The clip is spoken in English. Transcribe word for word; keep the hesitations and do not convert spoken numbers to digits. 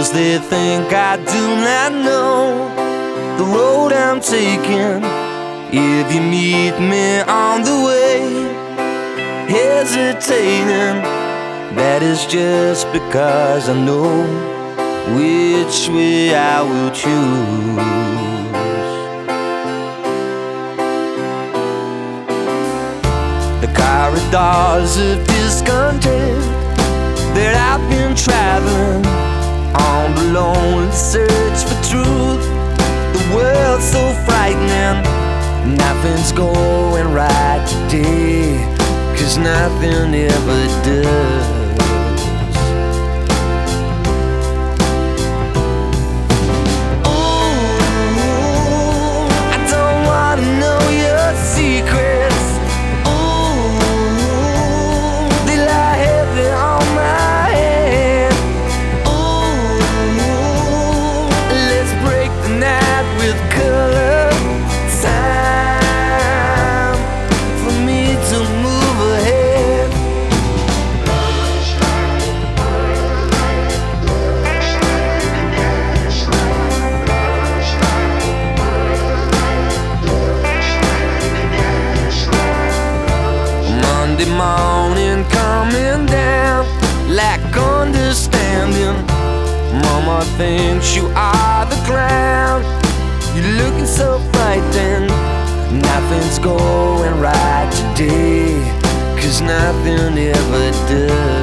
'cause they think I do not know the road I'm taking. If you meet me on the way, hesitating, that is just because I know which way I will choose. The corridors of discontent that I've been traveling on the lonely search for truth. The world's so frightening, nothing's going right today, 'cause nothing ever does. Monday morning coming down, lack understanding. Mama thinks you are the clown. You're looking so frightened, nothing's going right today, 'cause nothing ever does.